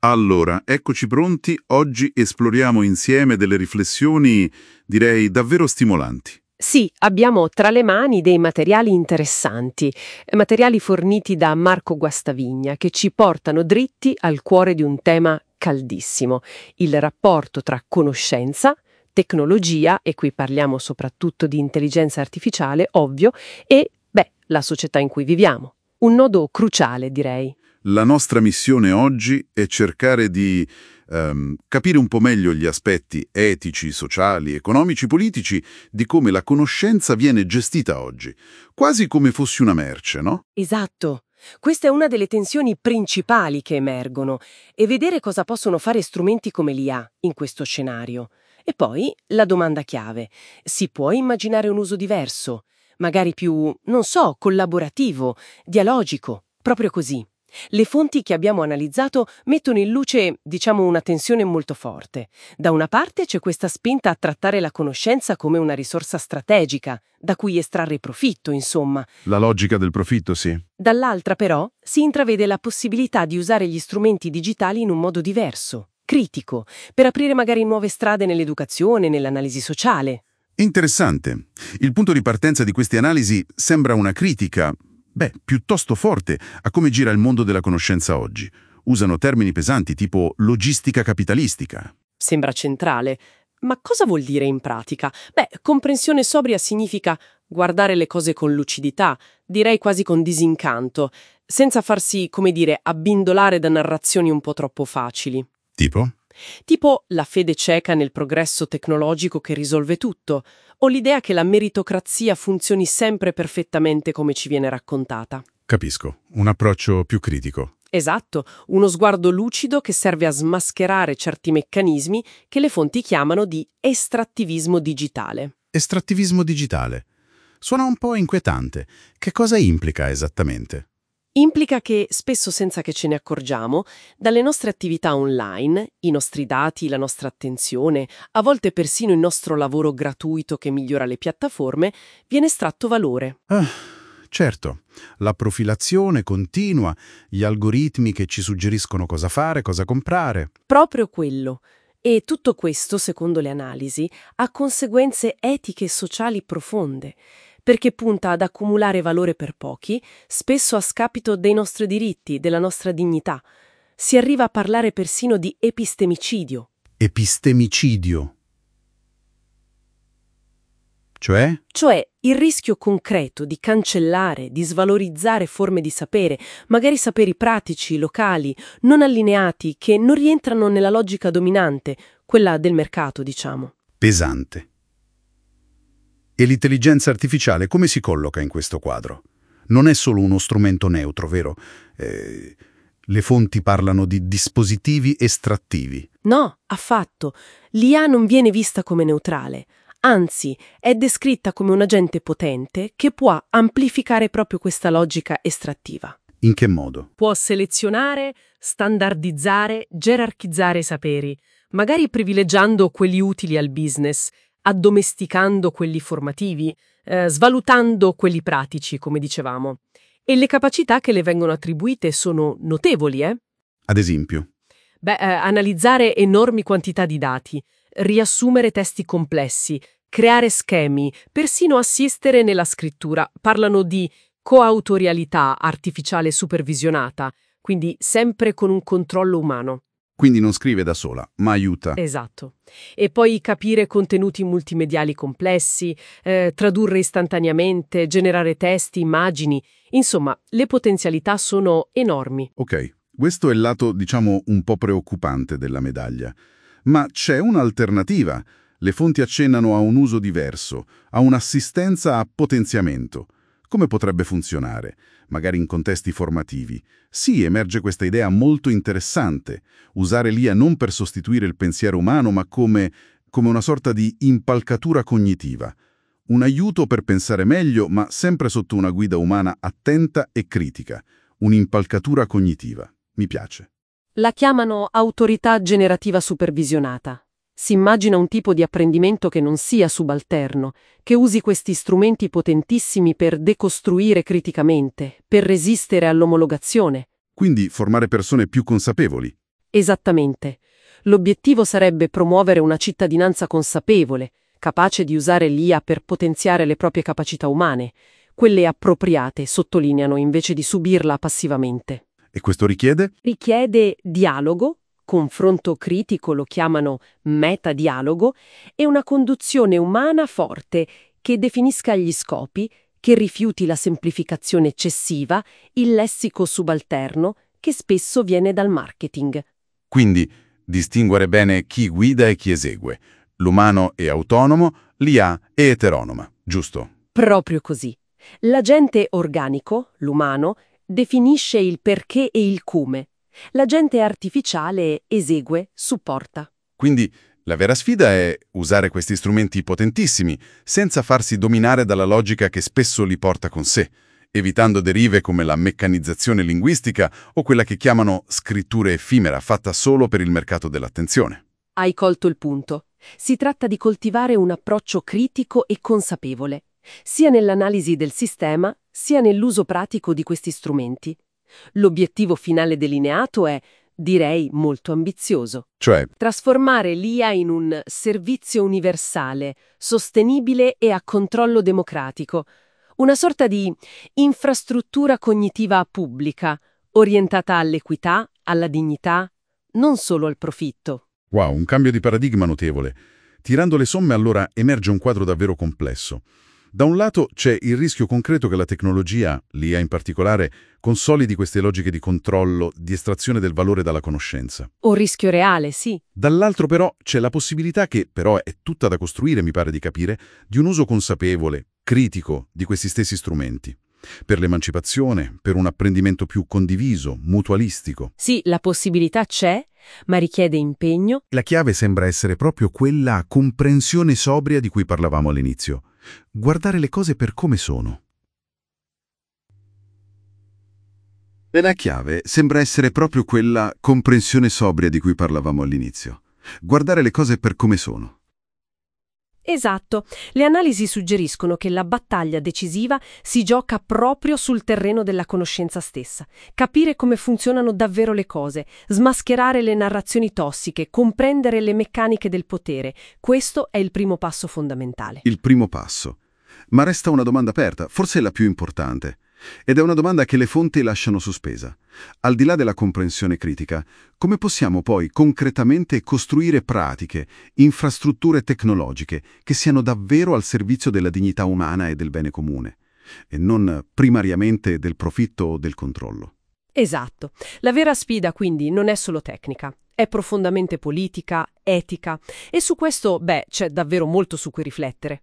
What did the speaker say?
Allora, eccoci pronti. Oggi esploriamo insieme delle riflessioni, direi, davvero stimolanti. Sì, abbiamo tra le mani dei materiali interessanti, materiali forniti da Marco Guastavigna, che ci portano dritti al cuore di un tema caldissimo, il rapporto tra conoscenza, tecnologia, e qui parliamo soprattutto di intelligenza artificiale, ovvio, e, la società in cui viviamo. Un nodo cruciale, direi. La nostra missione oggi è cercare di capire un po' meglio gli aspetti etici, sociali, economici, politici di come la conoscenza viene gestita oggi, quasi come fosse una merce, no? Esatto. Questa è una delle tensioni principali che emergono e vedere cosa possono fare strumenti come l'IA in questo scenario. E poi la domanda chiave: si può immaginare un uso diverso, magari più, non so, collaborativo, dialogico, proprio così. Le fonti che abbiamo analizzato mettono in luce, diciamo, una tensione molto forte. Da una parte c'è questa spinta a trattare la conoscenza come una risorsa strategica, da cui estrarre profitto, insomma. La logica del profitto, sì. Dall'altra, però, si intravede la possibilità di usare gli strumenti digitali in un modo diverso, critico, per aprire magari nuove strade nell'educazione, nell'analisi sociale. Interessante. Il punto di partenza di queste analisi sembra una critica, piuttosto forte a come gira il mondo della conoscenza oggi. Usano termini pesanti tipo logistica capitalistica. Sembra centrale. Ma cosa vuol dire in pratica? Comprensione sobria significa guardare le cose con lucidità, direi quasi con disincanto, senza farsi, come dire, abbindolare da narrazioni un po' troppo facili. Tipo? Tipo la fede cieca nel progresso tecnologico che risolve tutto, o l'idea che la meritocrazia funzioni sempre perfettamente come ci viene raccontata. Capisco. Un approccio più critico. Esatto, uno sguardo lucido che serve a smascherare certi meccanismi che le fonti chiamano di estrattivismo digitale. Estrattivismo digitale. Suona un po' inquietante. Che cosa implica esattamente? Implica che, spesso senza che ce ne accorgiamo, dalle nostre attività online, i nostri dati, la nostra attenzione, a volte persino il nostro lavoro gratuito che migliora le piattaforme, viene estratto valore. Certo, la profilazione continua, gli algoritmi che ci suggeriscono cosa fare, cosa comprare. Proprio quello. E tutto questo, secondo le analisi, ha conseguenze etiche e sociali profonde, perché punta ad accumulare valore per pochi, spesso a scapito dei nostri diritti, della nostra dignità. Si arriva a parlare persino di epistemicidio. Epistemicidio. Cioè il rischio concreto di cancellare, di svalorizzare forme di sapere, magari saperi pratici, locali, non allineati, che non rientrano nella logica dominante, quella del mercato, diciamo. Pesante. E l'intelligenza artificiale come si colloca in questo quadro? Non è solo uno strumento neutro, vero? Le fonti parlano di dispositivi estrattivi. No, affatto. L'IA non viene vista come neutrale. Anzi, è descritta come un agente potente che può amplificare proprio questa logica estrattiva. In che modo? Può selezionare, standardizzare, gerarchizzare i saperi, magari privilegiando quelli utili al business, addomesticando quelli formativi, svalutando quelli pratici, come dicevamo. E le capacità che le vengono attribuite sono notevoli, Ad esempio? Analizzare enormi quantità di dati, riassumere testi complessi, creare schemi, persino assistere nella scrittura. Parlano di coautorialità artificiale supervisionata, quindi sempre con un controllo umano. Quindi non scrive da sola, ma aiuta. Esatto. E poi capire contenuti multimediali complessi, tradurre istantaneamente, generare testi, immagini. Insomma, le potenzialità sono enormi. Ok, questo è il lato, diciamo, un po' preoccupante della medaglia. Ma c'è un'alternativa. Le fonti accennano a un uso diverso, a un'assistenza a potenziamento. Come potrebbe funzionare? Magari in contesti formativi. Sì, emerge questa idea molto interessante. Usare l'IA non per sostituire il pensiero umano, ma come una sorta di impalcatura cognitiva. Un aiuto per pensare meglio, ma sempre sotto una guida umana attenta e critica. Un'impalcatura cognitiva. Mi piace. La chiamano autorità generativa supervisionata. Si immagina un tipo di apprendimento che non sia subalterno, che usi questi strumenti potentissimi per decostruire criticamente, per resistere all'omologazione. Quindi formare persone più consapevoli. Esattamente. L'obiettivo sarebbe promuovere una cittadinanza consapevole, capace di usare l'IA per potenziare le proprie capacità umane, quelle appropriate, sottolineano, invece di subirla passivamente. E questo richiede? Richiede dialogo, confronto critico, lo chiamano metadialogo, e una conduzione umana forte che definisca gli scopi, che rifiuti la semplificazione eccessiva, il lessico subalterno, che spesso viene dal marketing. Quindi distinguere bene chi guida e chi esegue. L'umano è autonomo, l'IA è eteronoma, giusto? Proprio così. L'agente organico, l'umano, definisce il perché e il come. L'agente artificiale esegue, supporta. Quindi la vera sfida è usare questi strumenti potentissimi senza farsi dominare dalla logica che spesso li porta con sé, evitando derive come la meccanizzazione linguistica o quella che chiamano scrittura effimera fatta solo per il mercato dell'attenzione. Hai colto il punto. Si tratta di coltivare un approccio critico e consapevole, sia nell'analisi del sistema, sia nell'uso pratico di questi strumenti. L'obiettivo finale delineato è, direi, molto ambizioso. Cioè, Trasformare l'IA in un servizio universale, sostenibile e a controllo democratico. Una sorta di infrastruttura cognitiva pubblica, orientata all'equità, alla dignità, non solo al profitto. wow, un cambio di paradigma notevole. Tirando le somme allora emerge un quadro davvero complesso. Da un lato c'è il rischio concreto che la tecnologia, l'IA in particolare, consolidi queste logiche di controllo, di estrazione del valore dalla conoscenza. Un rischio reale, sì. Dall'altro però c'è la possibilità che, però è tutta da costruire, mi pare di capire, di un uso consapevole, critico di questi stessi strumenti. Per l'emancipazione, per un apprendimento più condiviso, mutualistico. Sì, la possibilità c'è, ma richiede impegno. La chiave sembra essere proprio quella comprensione sobria di cui parlavamo all'inizio. Guardare le cose per come sono. La chiave sembra essere proprio quella comprensione sobria di cui parlavamo all'inizio. Guardare le cose per come sono. Esatto. Le analisi suggeriscono che la battaglia decisiva si gioca proprio sul terreno della conoscenza stessa. Capire come funzionano davvero le cose, smascherare le narrazioni tossiche, comprendere le meccaniche del potere. Questo è il primo passo fondamentale. Il primo passo. Ma resta una domanda aperta, forse la più importante. Ed è una domanda che le fonti lasciano sospesa. Al di là della comprensione critica, come possiamo poi concretamente costruire pratiche, infrastrutture tecnologiche che siano davvero al servizio della dignità umana e del bene comune, e non primariamente del profitto o del controllo? Esatto. La vera sfida quindi non è solo tecnica, è profondamente politica, etica, e su questo, c'è davvero molto su cui riflettere.